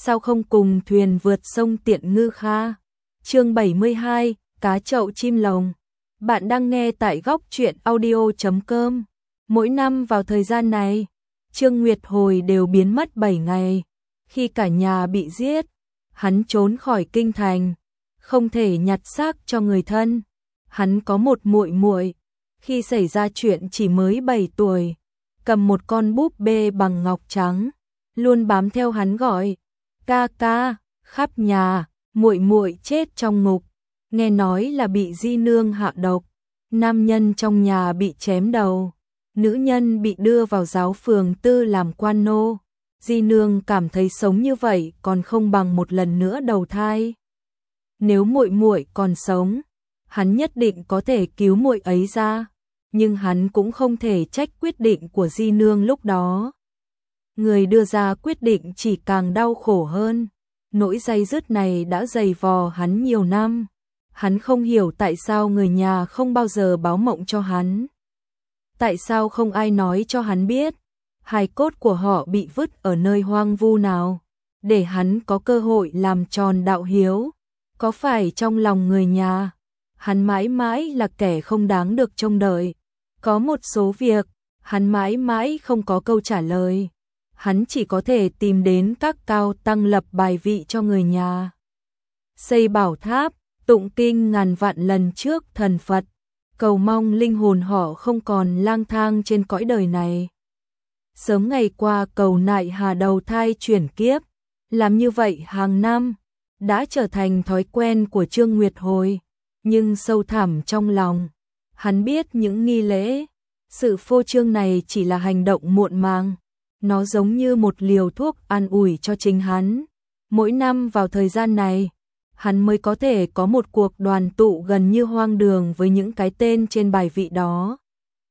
sao không cùng thuyền vượt sông Tiện Ngư Kha. Chương 72, cá chậu chim lồng. Bạn đang nghe tại góc truyện audio.com. Mỗi năm vào thời gian này, Trương Nguyệt Hồi đều biến mất 7 ngày. Khi cả nhà bị giết, hắn trốn khỏi kinh thành, không thể nhặt xác cho người thân. Hắn có một muội muội, khi xảy ra chuyện chỉ mới 7 tuổi, cầm một con búp bê bằng ngọc trắng, luôn bám theo hắn gọi ca ca khắp nhà. Muội muội chết trong ngục, nghe nói là bị di nương hạ độc, nam nhân trong nhà bị chém đầu, nữ nhân bị đưa vào giáo phường tư làm quan nô. Di nương cảm thấy sống như vậy còn không bằng một lần nữa đầu thai. Nếu muội muội còn sống, hắn nhất định có thể cứu muội ấy ra, nhưng hắn cũng không thể trách quyết định của di nương lúc đó. Người đưa ra quyết định chỉ càng đau khổ hơn. Nỗi day dứt này đã dày vò hắn nhiều năm. Hắn không hiểu tại sao người nhà không bao giờ báo mộng cho hắn. Tại sao không ai nói cho hắn biết hài cốt của họ bị vứt ở nơi hoang vu nào, để hắn có cơ hội làm tròn đạo hiếu. Có phải trong lòng người nhà, hắn mãi mãi là kẻ không đáng được trông đợi? Có một số việc, hắn mãi mãi không có câu trả lời. Hắn chỉ có thể tìm đến các cao tăng lập bài vị cho người nhà, xây bảo tháp, tụng kinh ngàn vạn lần trước thần Phật, cầu mong linh hồn họ không còn lang thang trên cõi đời này, sớm ngày qua cầu nại hà đầu thai chuyển kiếp. Làm như vậy hàng năm đã trở thành thói quen của Trương Nguyệt Hồi, nhưng sâu thẳm trong lòng, hắn biết những nghi lễ, sự phô trương này chỉ là hành động muộn màng. Nó giống như một liều thuốc an ủi cho chính hắn. Mỗi năm vào thời gian này, hắn mới có thể có một cuộc đoàn tụ gần như hoang đường với những cái tên trên bài vị đó.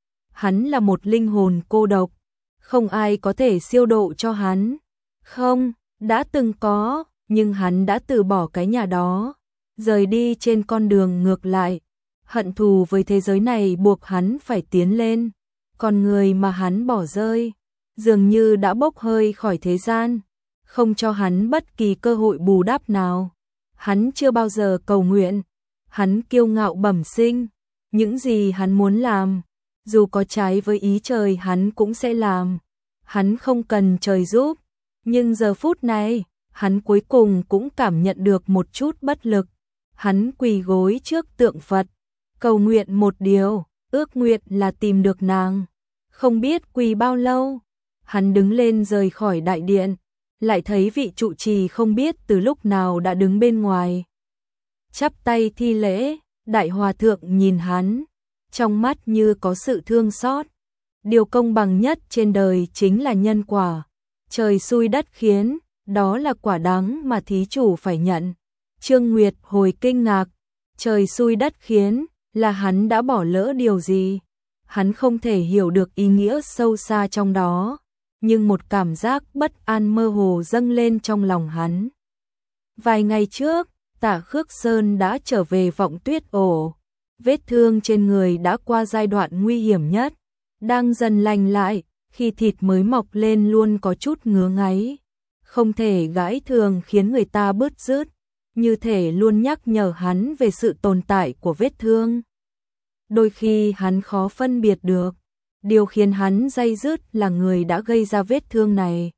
Hắn là một linh hồn cô độc, không ai có thể siêu độ cho hắn. Không, đã từng có, nhưng hắn đã từ bỏ cái nhà đó, rời đi trên con đường ngược lại. Hận thù với thế giới này buộc hắn phải tiến lên. Con người mà hắn bỏ rơi dường như đã bốc hơi khỏi thế gian, không cho hắn bất kỳ cơ hội bù đắp nào. Hắn chưa bao giờ cầu nguyện, hắn kiêu ngạo bẩm sinh, những gì hắn muốn làm, dù có trái với ý trời hắn cũng sẽ làm. Hắn không cần trời giúp, nhưng giờ phút này, hắn cuối cùng cũng cảm nhận được một chút bất lực. Hắn quỳ gối trước tượng Phật, cầu nguyện một điều, ước nguyện là tìm được nàng. Không biết quỳ bao lâu, hắn đứng lên rời khỏi đại điện, lại thấy vị trụ trì không biết từ lúc nào đã đứng bên ngoài. Chắp tay thi lễ, đại hòa thượng nhìn hắn, trong mắt như có sự thương xót. Điều công bằng nhất trên đời chính là nhân quả. Trời xui đất khiến, đó là quả đắng mà thí chủ phải nhận. Trương Nguyệt Hồi kinh ngạc, trời xui đất khiến là hắn đã bỏ lỡ điều gì? Hắn không thể hiểu được ý nghĩa sâu xa trong đó. Nhưng một cảm giác bất an mơ hồ dâng lên trong lòng hắn. Vài ngày trước, Tả Khước Sơn đã trở về Vọng Tuyết Ổ. Vết thương trên người đã qua giai đoạn nguy hiểm nhất, đang dần lành lại, khi thịt mới mọc lên luôn có chút ngứa ngáy. Không thể gãi thường khiến người ta bứt rứt, như thể luôn nhắc nhở hắn về sự tồn tại của vết thương. Đôi khi hắn khó phân biệt được, điều khiến hắn day dứt là người đã gây ra vết thương này,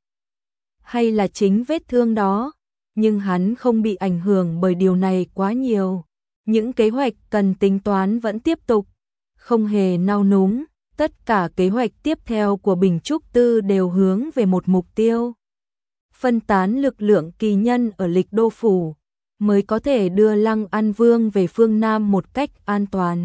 hay là chính vết thương đó, nhưng hắn không bị ảnh hưởng bởi điều này quá nhiều. Những kế hoạch cần tính toán vẫn tiếp tục, không hề nao núng, tất cả kế hoạch tiếp theo của Bình Trúc Tư đều hướng về một mục tiêu. Phân tán lực lượng kỳ nhân ở Lịch Đô Phủ, mới có thể đưa Lăng An Vương về phương Nam một cách an toàn.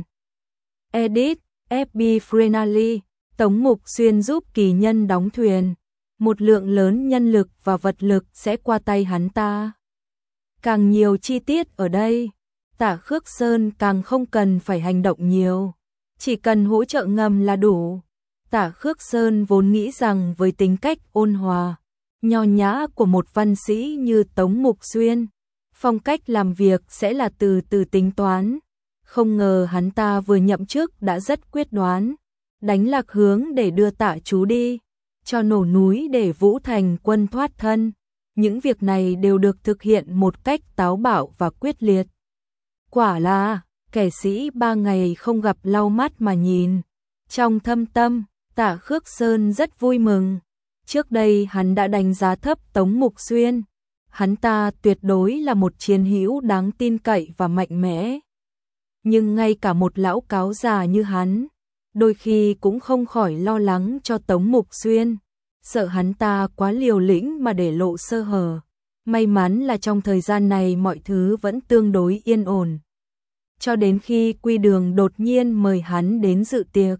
Edit, FB Frenally, Tống Mục Xuyên giúp kỳ nhân đóng thuyền, một lượng lớn nhân lực và vật lực sẽ qua tay hắn ta. Càng nhiều chi tiết ở đây, Tả Khước Sơn càng không cần phải hành động nhiều, chỉ cần hỗ trợ ngầm là đủ. Tả Khước Sơn vốn nghĩ rằng với tính cách ôn hòa, nho nhã của một văn sĩ như Tống Mục Xuyên, phong cách làm việc sẽ là từ từ tính toán. Không ngờ hắn ta vừa nhậm chức đã rất quyết đoán, đánh lạc hướng để đưa Tạ chú đi, cho nổ núi để Vũ Thành quân thoát thân. những việc này đều được thực hiện một cách táo bạo và quyết liệt. Quả là, kẻ sĩ 3 ngày không gặp lau mắt mà nhìn. Trong thâm tâm, Tạ Khước Sơn rất vui mừng. Trước đây hắn đã đánh giá thấp Tống Mục Xuyên. Hắn ta tuyệt đối là một chiến hữu đáng tin cậy và mạnh mẽ. Nhưng ngay cả một lão cáo già như hắn, đôi khi cũng không khỏi lo lắng cho Tống Mục Xuyên, sợ hắn ta quá liều lĩnh mà để lộ sơ hở. May mắn là trong thời gian này mọi thứ vẫn tương đối yên ổn. Cho đến khi Quy Đường đột nhiên mời hắn đến dự tiệc.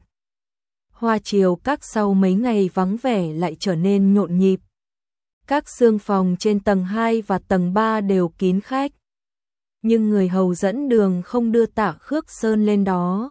Hoa Triều Các sau mấy ngày vắng vẻ lại trở nên nhộn nhịp. Các xương phòng trên tầng 2 và tầng 3 đều kín khách. Nhưng người hầu dẫn đường không đưa Tạ Khước Sơn lên đó,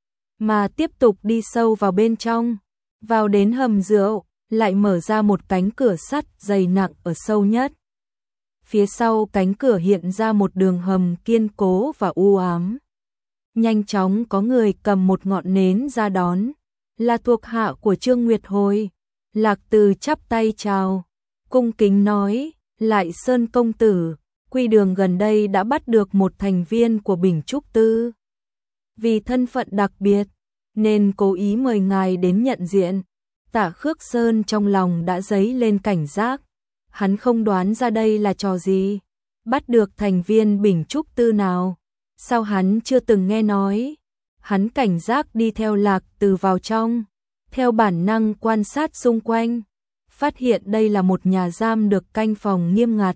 mà tiếp tục đi sâu vào bên trong. Vào đến hầm rượu, lại mở ra một cánh cửa sắt dày nặng ở sâu nhất. Phía sau cánh cửa hiện ra một đường hầm kiên cố và u ám. Nhanh chóng có người cầm một ngọn nến ra đón, là thuộc hạ của Trương Nguyệt Hồi. Lạc Từ chắp tay chào, cung kính nói, Lại Sơn công tử, Quy Đường gần đây đã bắt được một thành viên của Bình Trúc Tư. Vì thân phận đặc biệt, nên cố ý mời ngài đến nhận diện. Tạ Khước Sơn trong lòng đã dấy lên cảnh giác. Hắn không đoán ra đây là trò gì. Bắt được thành viên Bình Trúc Tư nào? Sao hắn chưa từng nghe nói? Hắn cảnh giác đi theo Lạc Từ vào trong, theo bản năng quan sát xung quanh, phát hiện đây là một nhà giam được canh phòng nghiêm ngặt.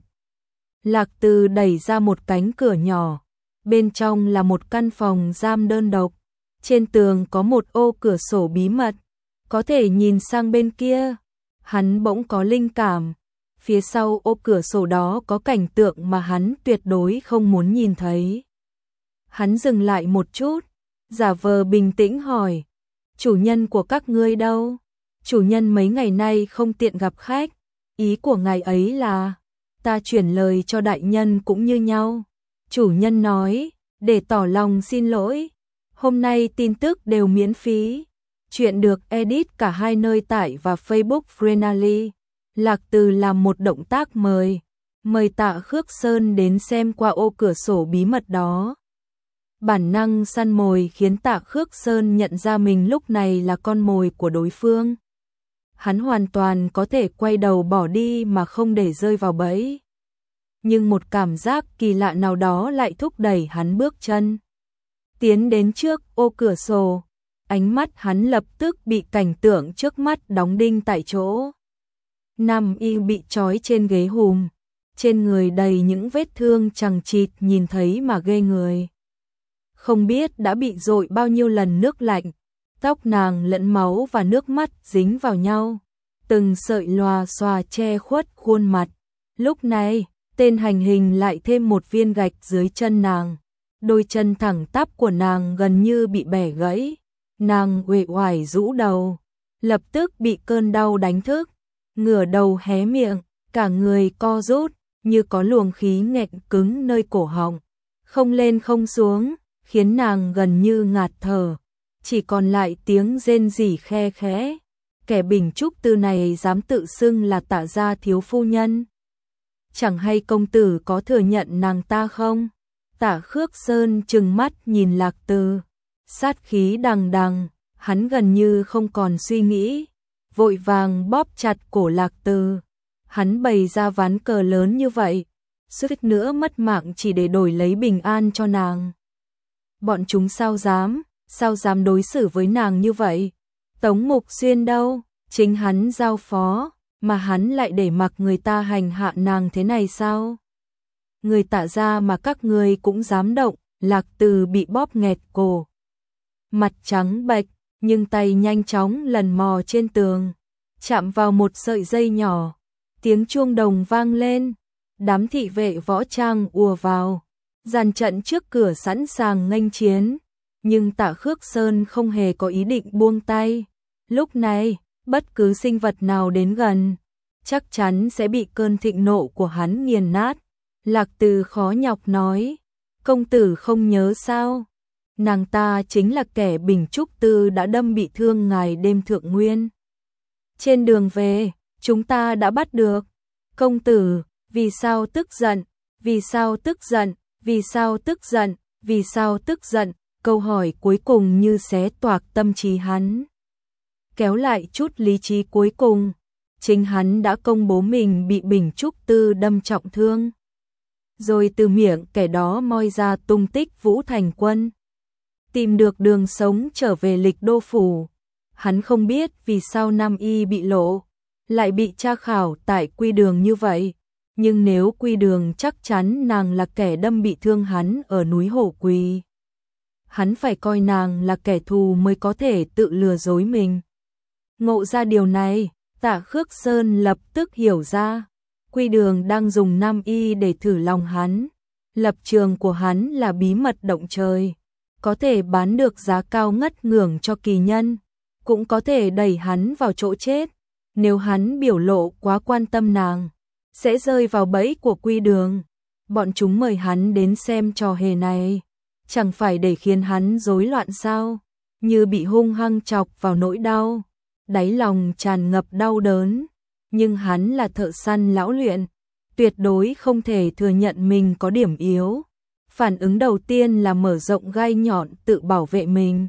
Lạc Từ đẩy ra một cánh cửa nhỏ, bên trong là một căn phòng giam đơn độc. Trên tường có một ô cửa sổ bí mật, có thể nhìn sang bên kia. Hắn bỗng có linh cảm, phía sau ô cửa sổ đó có cảnh tượng mà hắn tuyệt đối không muốn nhìn thấy. Hắn dừng lại một chút, giả vờ bình tĩnh hỏi, chủ nhân của các ngươi đâu? Chủ nhân mấy ngày nay không tiện gặp khách. Ý của ngài ấy là, ta chuyển lời cho đại nhân cũng như nhau. Chủ nhân nói, để tỏ lòng xin lỗi, hôm nay tin tức đều miễn phí. Chuyện được edit cả hai nơi tải và Facebook Freenally. Lạc Từ làm một động tác mời Tạ Khước Sơn đến xem qua ô cửa sổ bí mật đó. Bản năng săn mồi khiến Tạ Khước Sơn nhận ra mình lúc này là con mồi của đối phương. Hắn hoàn toàn có thể quay đầu bỏ đi mà không để rơi vào bẫy. Nhưng một cảm giác kỳ lạ nào đó lại thúc đẩy hắn bước chân tiến đến trước ô cửa sổ. Ánh mắt hắn lập tức bị cảnh tượng trước mắt đóng đinh tại chỗ. Nam y bị trói trên ghế hùm, trên người đầy những vết thương chằng chịt nhìn thấy mà ghê người. Không biết đã bị dội bao nhiêu lần nước lạnh, tóc nàng lẫn máu và nước mắt dính vào nhau, từng sợi lòa xòa che khuất khuôn mặt. Lúc này, tên hành hình lại thêm một viên gạch dưới chân nàng. Đôi chân thẳng tắp của nàng gần như bị bẻ gãy. Nàng uể oải rũ đầu, lập tức bị cơn đau đánh thức, ngửa đầu hé miệng, cả người co rút, như có luồng khí nghẹn cứng nơi cổ họng, không lên không xuống, khiến nàng gần như ngạt thở, chỉ còn lại tiếng rên rỉ khe khẽ. Kẻ Bình Trúc Tư này dám tự xưng là Tạ gia thiếu phu nhân. Chẳng hay công tử có thừa nhận nàng ta không? Tạ Khước Sơn trừng mắt nhìn Lạc Từ, sát khí đằng đằng, hắn gần như không còn suy nghĩ, vội vàng bóp chặt cổ Lạc Từ. Hắn bày ra ván cờ lớn như vậy, suýt nữa mất mạng chỉ để đổi lấy bình an cho nàng. Bọn chúng sao dám đối xử với nàng như vậy? Tống Mục Xuyên đâu? Chính hắn giao phó, mà hắn lại để mặc người ta hành hạ nàng thế này sao? Người Tạ gia mà các ngươi cũng dám động. Lạc Từ bị bóp nghẹt cổ, mặt trắng bệch, nhưng tay nhanh chóng lần mò trên tường, chạm vào một sợi dây nhỏ. Tiếng chuông đồng vang lên, đám thị vệ võ trang ùa vào, dàn trận trước cửa sẵn sàng nghênh chiến. Nhưng Tạ Khước Sơn không hề có ý định buông tay. Lúc này, bất cứ sinh vật nào đến gần, chắc chắn sẽ bị cơn thịnh nộ của hắn nghiền nát. Lạc Từ khó nhọc nói, công tử không nhớ sao? Nàng ta chính là kẻ Bình Trúc Tư đã đâm bị thương ngài đêm thượng nguyên. Trên đường về, chúng ta đã bắt được. Công tử, Vì sao tức giận? Vì sao tức giận? Vì sao tức giận? Vì sao tức giận? Câu hỏi cuối cùng như xé toạc tâm trí hắn. Kéo lại chút lý trí cuối cùng, chính hắn đã công bố mình bị Bình Trúc Tư đâm trọng thương. Rồi từ miệng kẻ đó moi ra tung tích Vũ Thành Quân. Tìm được đường sống trở về Lịch Đô phủ. Hắn không biết vì sao Nam Y bị lộ, lại bị tra khảo tại Quy Đường như vậy. Nhưng nếu Quy Đường chắc chắn nàng là kẻ đâm bị thương hắn ở núi Hổ Quỳ, hắn phải coi nàng là kẻ thù mới có thể tự lừa dối mình. Ngộ ra điều này, Tạ Khước Sơn lập tức hiểu ra, Quy Đường đang dùng Nam Y để thử lòng hắn. Lập trường của hắn là bí mật động trời, có thể bán được giá cao ngất ngưởng cho kỳ nhân, cũng có thể đẩy hắn vào chỗ chết. Nếu hắn biểu lộ quá quan tâm nàng, sẽ rơi vào bẫy của Quy Đường. Bọn chúng mời hắn đến xem trò hề này, chẳng phải để khiến hắn rối loạn sao? Như bị hung hăng chọc vào nỗi đau, đáy lòng tràn ngập đau đớn. Nhưng hắn là thợ săn lão luyện, tuyệt đối không thể thừa nhận mình có điểm yếu. Phản ứng đầu tiên là mở rộng gai nhọn tự bảo vệ mình.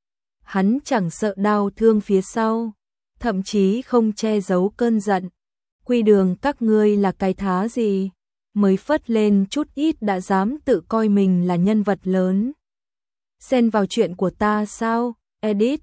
Hắn chẳng sợ đau thương phía sau, thậm chí không che giấu cơn giận. Quy Đường các ngươi là cái thá gì? Mới phất lên chút ít đã dám tự coi mình là nhân vật lớn. Xen vào chuyện của ta sao? Edit,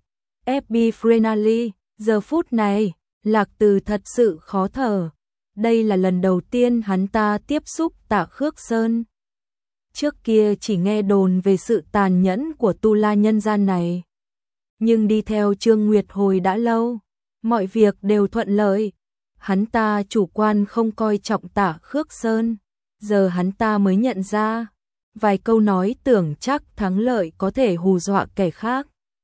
FB Frenally, giờ phút này, Lạc Từ thật sự khó thở. Đây là lần đầu tiên hắn ta tiếp xúc Tạ Khước Sơn. Trước kia chỉ nghe đồn về sự tàn nhẫn của tu la nhân gian này. Nhưng đi theo Trương Nguyệt hồi đã lâu, mọi việc đều thuận lợi. Hắn ta chủ quan không coi trọng Tạ Khước Sơn. Giờ hắn ta mới nhận ra, vài câu nói tưởng chắc thắng lợi có thể hù dọa kẻ khác.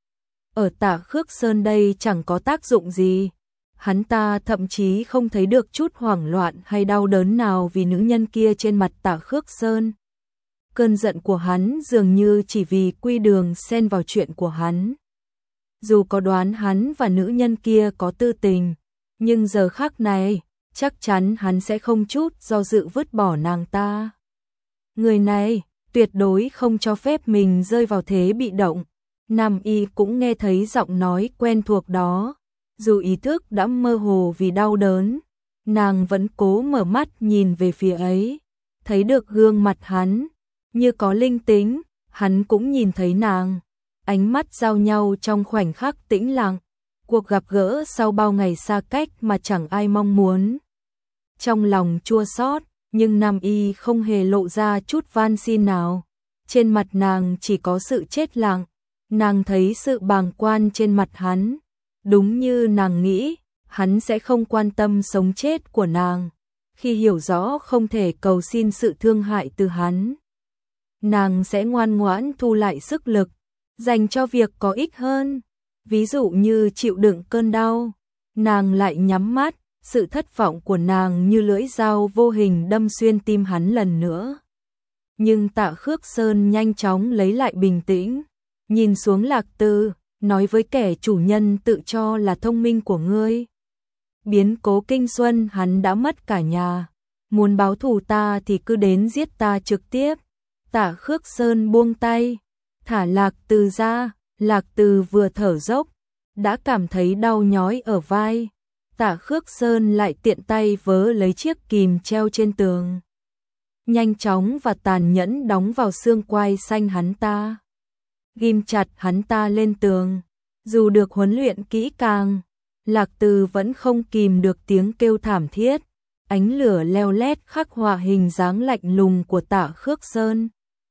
Ở Tạ Khước Sơn đây chẳng có tác dụng gì. Hắn ta thậm chí không thấy được chút hoảng loạn hay đau đớn nào vì nữ nhân kia trên mặt Tạ Khước Sơn. Cơn giận của hắn dường như chỉ vì Quy Đường xen vào chuyện của hắn. Dù có đoán hắn và nữ nhân kia có tư tình, nhưng giờ khắc này, chắc chắn hắn sẽ không chút do dự vứt bỏ nàng ta. Người này, tuyệt đối không cho phép mình rơi vào thế bị động. Nam Y cũng nghe thấy giọng nói quen thuộc đó. Dù ý thức đã mơ hồ vì đau đớn, nàng vẫn cố mở mắt nhìn về phía ấy. Thấy được gương mặt hắn, như có linh tính, hắn cũng nhìn thấy nàng. Ánh mắt giao nhau trong khoảnh khắc tĩnh lặng. Cuộc gặp gỡ sau bao ngày xa cách mà chẳng ai mong muốn. Trong lòng chua xót, nhưng Nam Y không hề lộ ra chút van xin nào. Trên mặt nàng chỉ có sự chết lặng. Nàng thấy sự bàng quan trên mặt hắn. Đúng như nàng nghĩ, hắn sẽ không quan tâm sống chết của nàng. Khi hiểu rõ không thể cầu xin sự thương hại từ hắn, nàng sẽ ngoan ngoãn thu lại sức lực, dành cho việc có ích hơn. Ví dụ như chịu đựng cơn đau, nàng lại nhắm mắt, sự thất vọng của nàng như lưỡi dao vô hình đâm xuyên tim hắn lần nữa. Nhưng Tạ Khước Sơn nhanh chóng lấy lại bình tĩnh, nhìn xuống Lạc Từ, nói với kẻ chủ nhân tự cho là thông minh của ngươi. Biến cố Kinh Xuân hắn đã mất cả nhà, muốn báo thù ta thì cứ đến giết ta trực tiếp. Tạ Khước Sơn buông tay, thả Lạc Từ ra. Lạc Từ vừa thở dốc, đã cảm thấy đau nhói ở vai. Tạ Khước Sơn lại tiện tay vớ lấy chiếc kìm treo trên tường, nhanh chóng và tàn nhẫn đóng vào xương quai xanh hắn ta, ghim chặt hắn ta lên tường. Dù được huấn luyện kỹ càng, Lạc Từ vẫn không kìm được tiếng kêu thảm thiết. Ánh lửa leo lét khắc họa hình dáng lạnh lùng của Tạ Khước Sơn.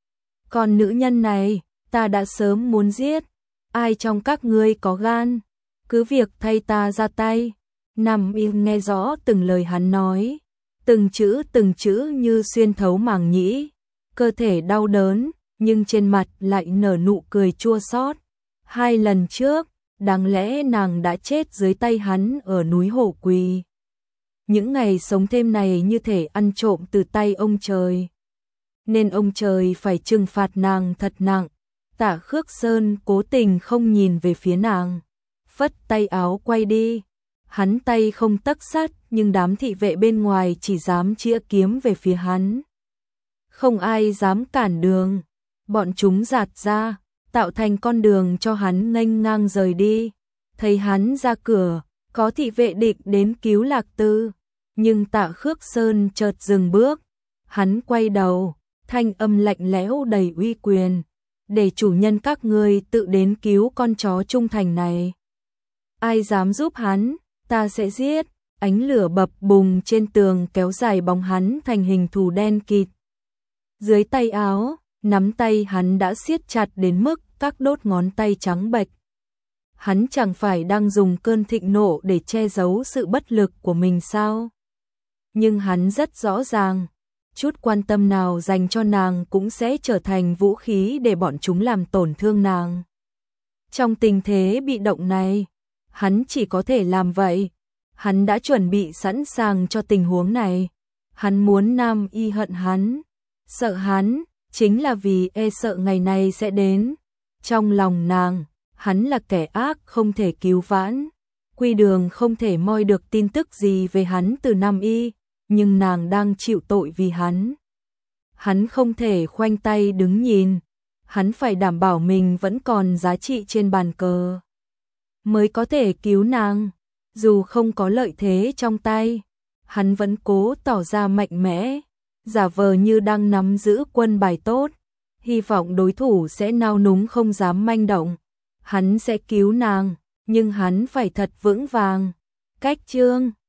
Còn nữ nhân này, ta đã sớm muốn giết. Ai trong các ngươi có gan, cứ việc thay ta ra tay. Nam Y nghe rõ từng lời hắn nói, từng chữ như xuyên thấu màng nhĩ. Cơ thể đau đớn, nhưng trên mặt lại nở nụ cười chua xót. 2 lần trước, đáng lẽ nàng đã chết dưới tay hắn ở núi Hổ Quỳ. Những ngày sống thêm này như thể ăn trộm từ tay ông trời, nên ông trời phải trừng phạt nàng thật nặng. Tạ Khước Sơn cố tình không nhìn về phía nàng, phất tay áo quay đi. Hắn tay không tấc sắt, nhưng đám thị vệ bên ngoài chỉ dám chĩa kiếm về phía hắn. Không ai dám cản đường, bọn chúng giạt ra, tạo thành con đường cho hắn nghênh ngang rời đi. Thấy hắn ra cửa, có thị vệ định đến cứu Lạc Tư, nhưng Tạ Khước Sơn chợt dừng bước. Hắn quay đầu, thanh âm lạnh lẽo đầy uy quyền, để chủ nhân các ngươi tự đến cứu con chó trung thành này. Ai dám giúp hắn, ta sẽ giết. Ánh lửa bập bùng trên tường kéo dài bóng hắn thành hình thù đen kịt. Dưới tay áo, nắm tay hắn đã siết chặt đến mức các đốt ngón tay trắng bệch. Hắn chẳng phải đang dùng cơn thịnh nộ để che giấu sự bất lực của mình sao? Nhưng hắn rất rõ ràng, chút quan tâm nào dành cho nàng cũng sẽ trở thành vũ khí để bọn chúng làm tổn thương nàng. Trong tình thế bị động này, hắn chỉ có thể làm vậy. Hắn đã chuẩn bị sẵn sàng cho tình huống này. Hắn muốn Nam Y hận hắn, sợ hắn, chính là vì sợ ngày này sẽ đến. Trong lòng nàng, hắn là kẻ ác không thể cứu vãn. Quy Đường không thể moi được tin tức gì về hắn từ Nam Y, nhưng nàng đang chịu tội vì hắn. Hắn không thể khoanh tay đứng nhìn, hắn phải đảm bảo mình vẫn còn giá trị trên bàn cờ, mới có thể cứu nàng. Dù không có lợi thế trong tay, hắn vẫn cố tỏ ra mạnh mẽ, giả vờ như đang nắm giữ quân bài tốt, hy vọng đối thủ sẽ nao núng không dám manh động. Hắn sẽ cứu nàng, nhưng hắn phải thật vững vàng. Cách chương